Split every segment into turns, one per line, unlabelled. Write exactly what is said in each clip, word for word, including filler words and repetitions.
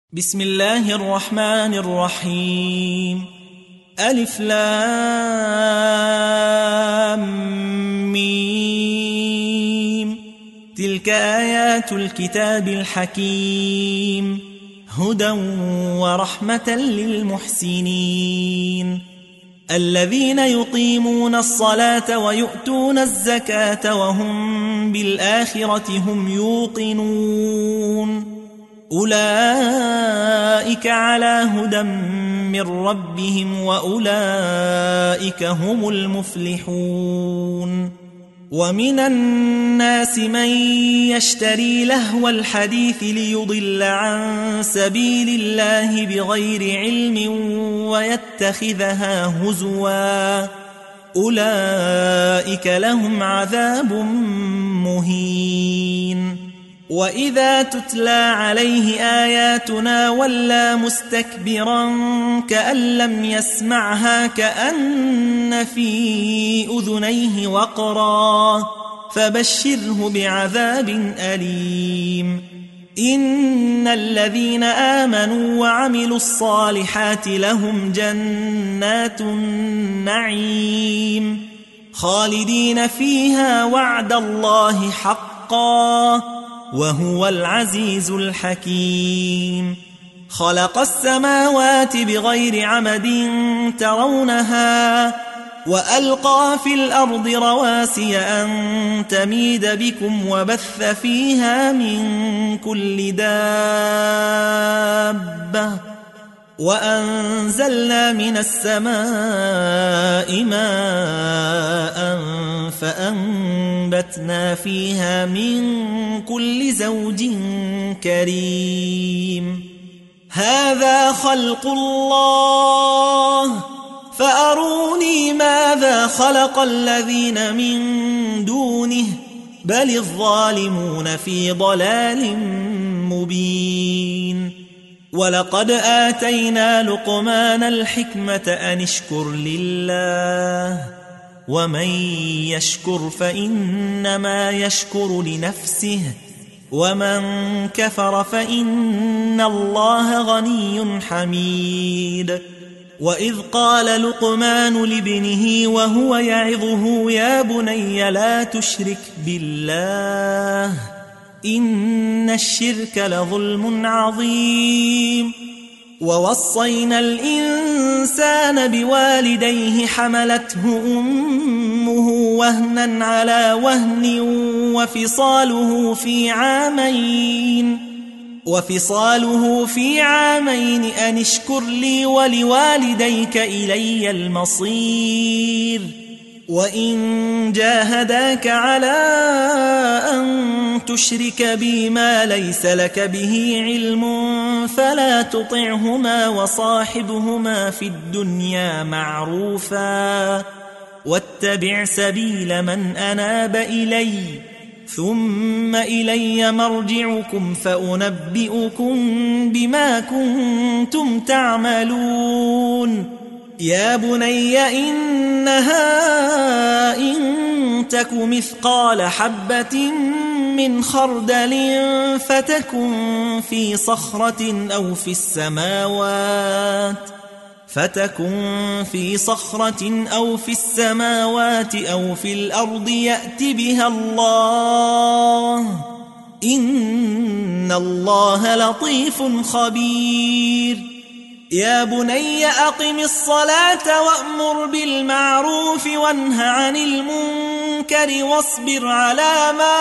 بسم الله الرحمن الرحيم. ألف لام ميم. تلك آيات الكتاب الحكيم، هدى ورحمة للمحسنين الذين يقيمون الصلاة ويؤتون الزكاة وهم بالآخرة هم يوقنون. أولئك على هدى من ربهم وأولئك هم المفلحون. ومن الناس من يشتري لهو الحديث ليضل عن سبيل الله بغير علم ويتخذها هزوا، أولئك لهم عذاب مهين. وإذا تتلى عليه آياتنا ولى مستكبرا كأن لم يسمعها كأن في أذنيه وقرا، فبشره بعذاب أليم. إن الذين آمنوا وعملوا الصالحات لهم جنات النعيم خالدين فيها وعد الله حقا وهو العزيز الحكيم. خلق السماوات بغير عمد ترونها وألقى في الأرض رواسي أن تميد بكم وبث فيها من كل دابة وأنزلنا من السماء ماء فأنبتنا فيها من كل زوج كريم. هذا خلق الله فأروني ماذا خلق الذين من دونه بل الظالمون في ضلال مبين. ولقد آتينا لقمان الحكمة أن اشكر لله ومن يشكر فإنما يشكر لنفسه ومن كفر فإن الله غني حميد. وإذ قال لقمان لابنه وهو يعظه يا بني لا تشرك بالله إن الشرك لظلم عظيم. ووصينا الإنسان بوالديه حملته أمه وهنا على وهن وفصاله في عامين وفصاله في عامين أن اشكر لي ولوالديك إلي المصير. وإن جاهداك على أن تشرك بي ما ليس لك به علم فلا تطعهما وصاحبهما في الدنيا معروفا واتبع سبيل من أناب إلي ثم إلي مرجعكم فأنبئكم بما كنتم تعملون. يا بني إنها إن تك مثقال حبة من خردل فتكن في صخرة أو في السماوات فتكن في صخرة أو في السماوات أو في الأرض يأت بها الله إن الله لطيف خبير. يا بني أقم الصلاة وأمر بالمعروف وانه عن المنكر واصبر على ما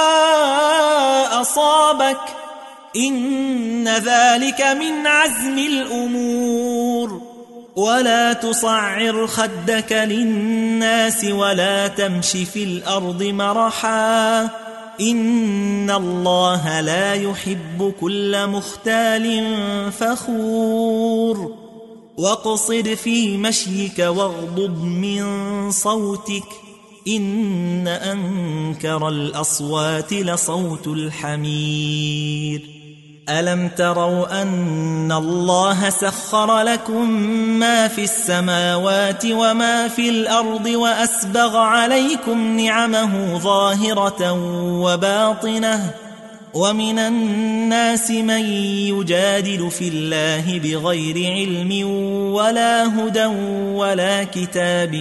أصابك إن ذلك من عزم الأمور. ولا تصعر خدك للناس ولا تمش في الأرض مرحا إن الله لا يحب كل مختال فخور. واقصد في مشيك واغضض من صوتك إن أنكر الأصوات لصوت الحمير. ألم تروا أن الله سخر لكم ما في السماوات وما في الأرض وأسبغ عليكم نعمه ظاهرة وباطنة ومن الناس من يجادل في الله بغير علم ولا هدى ولا كتاب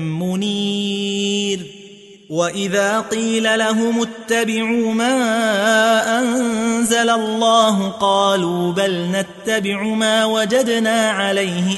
منير وإذا قيل لهم اتبعوا ما أنزل الله قالوا بل نتبع ما وجدنا عليه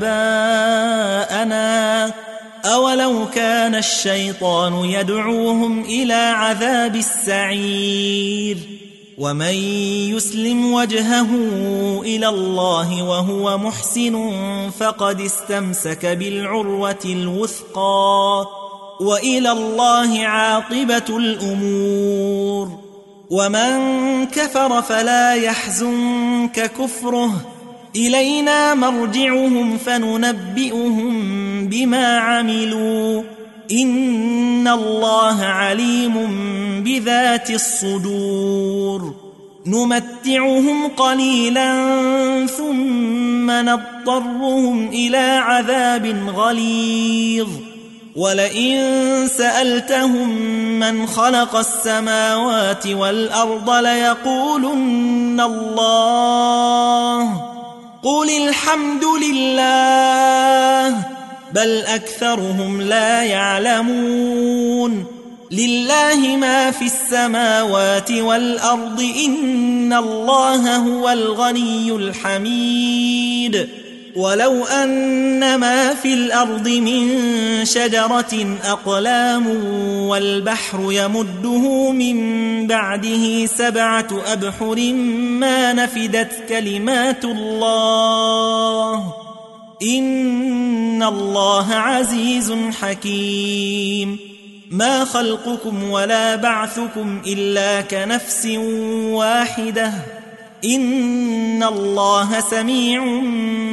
آباءنا أولو كان الشيطان يدعوهم إلى عذاب السعير ومن يسلم وجهه إلى الله وهو محسن فقد استمسك بالعروة الوثقى وإلى الله عاقبة الأمور ومن كفر فلا يحزنك كفره إلينا مرجعهم فننبئهم بما عملوا إن الله عليم بذات الصدور نمتعهم قليلا ثم نضطرهم إلى عذاب غليظ ولئن سألتهم من خلق السماوات والأرض ليقولن الله قل الحمد لله بل أكثرهم لا يعلمون لله ما في السماوات والأرض إن الله هو الغني الحميد ولو أن ما في الأرض من شجرة أقلام والبحر يمده من بعده سبعة أبحر ما نفدت كلمات الله إن الله عزيز حكيم ما خلقكم ولا بعثكم إلا كنفس واحدة إن الله سميع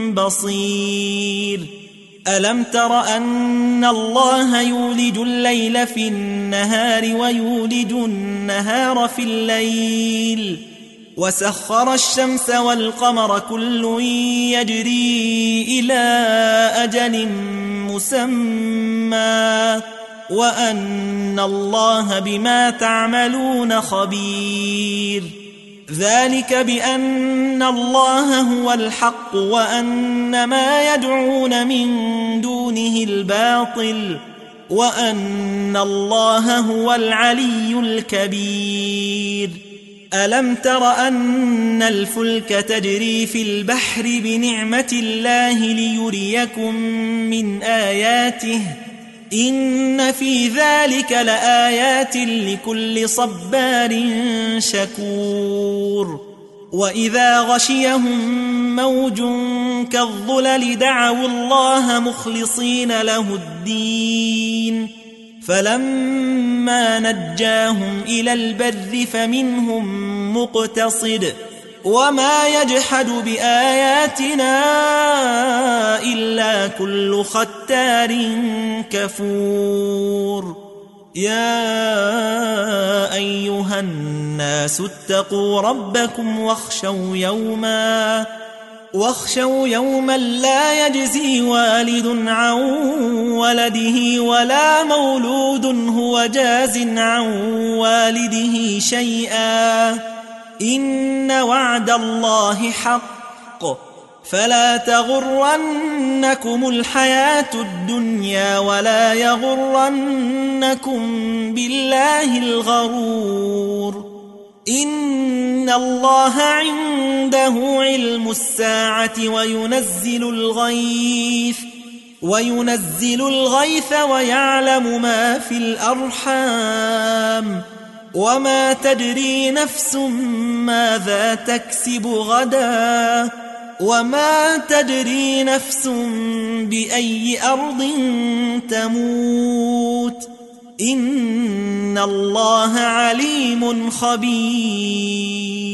بصير ألم تر أن الله يولج الليل في النهار ويولج النهار في الليل وسخر الشمس والقمر كل يجري إلى أجل مسمى وأن الله بما تعملون خبير ذلك بأن الله هو الحق وأن ما يدعون من دونه الباطل وأن الله هو العلي الكبير ألم تر أن الفلك تجري في البحر بنعمة الله ليريكم من آياته إن في ذلك لآيات لكل صبار شكور وإذا غشيهم موج كالظلل دعوا الله مخلصين له الدين فلما نجاهم إلى البر فمنهم مقتصد وما يجحد بآياتنا إلا كل ختار كفور يا أيها الناس اتقوا ربكم واخشوا يوما واخشوا يوما لا يجزي والد عن ولده ولا مولود هو جاز عن والده شيئا إن وعد الله حق فلا تغرنكم الحياة الدنيا ولا يغرنكم بالله الغرور إن الله عنده علم الساعة وينزل الغيث وينزل الغيث ويعلم ما في الأرحام وما تدري نفس ماذا تكسب غدا وما تدري نفس بأي أرض تموت إن الله عليم خبير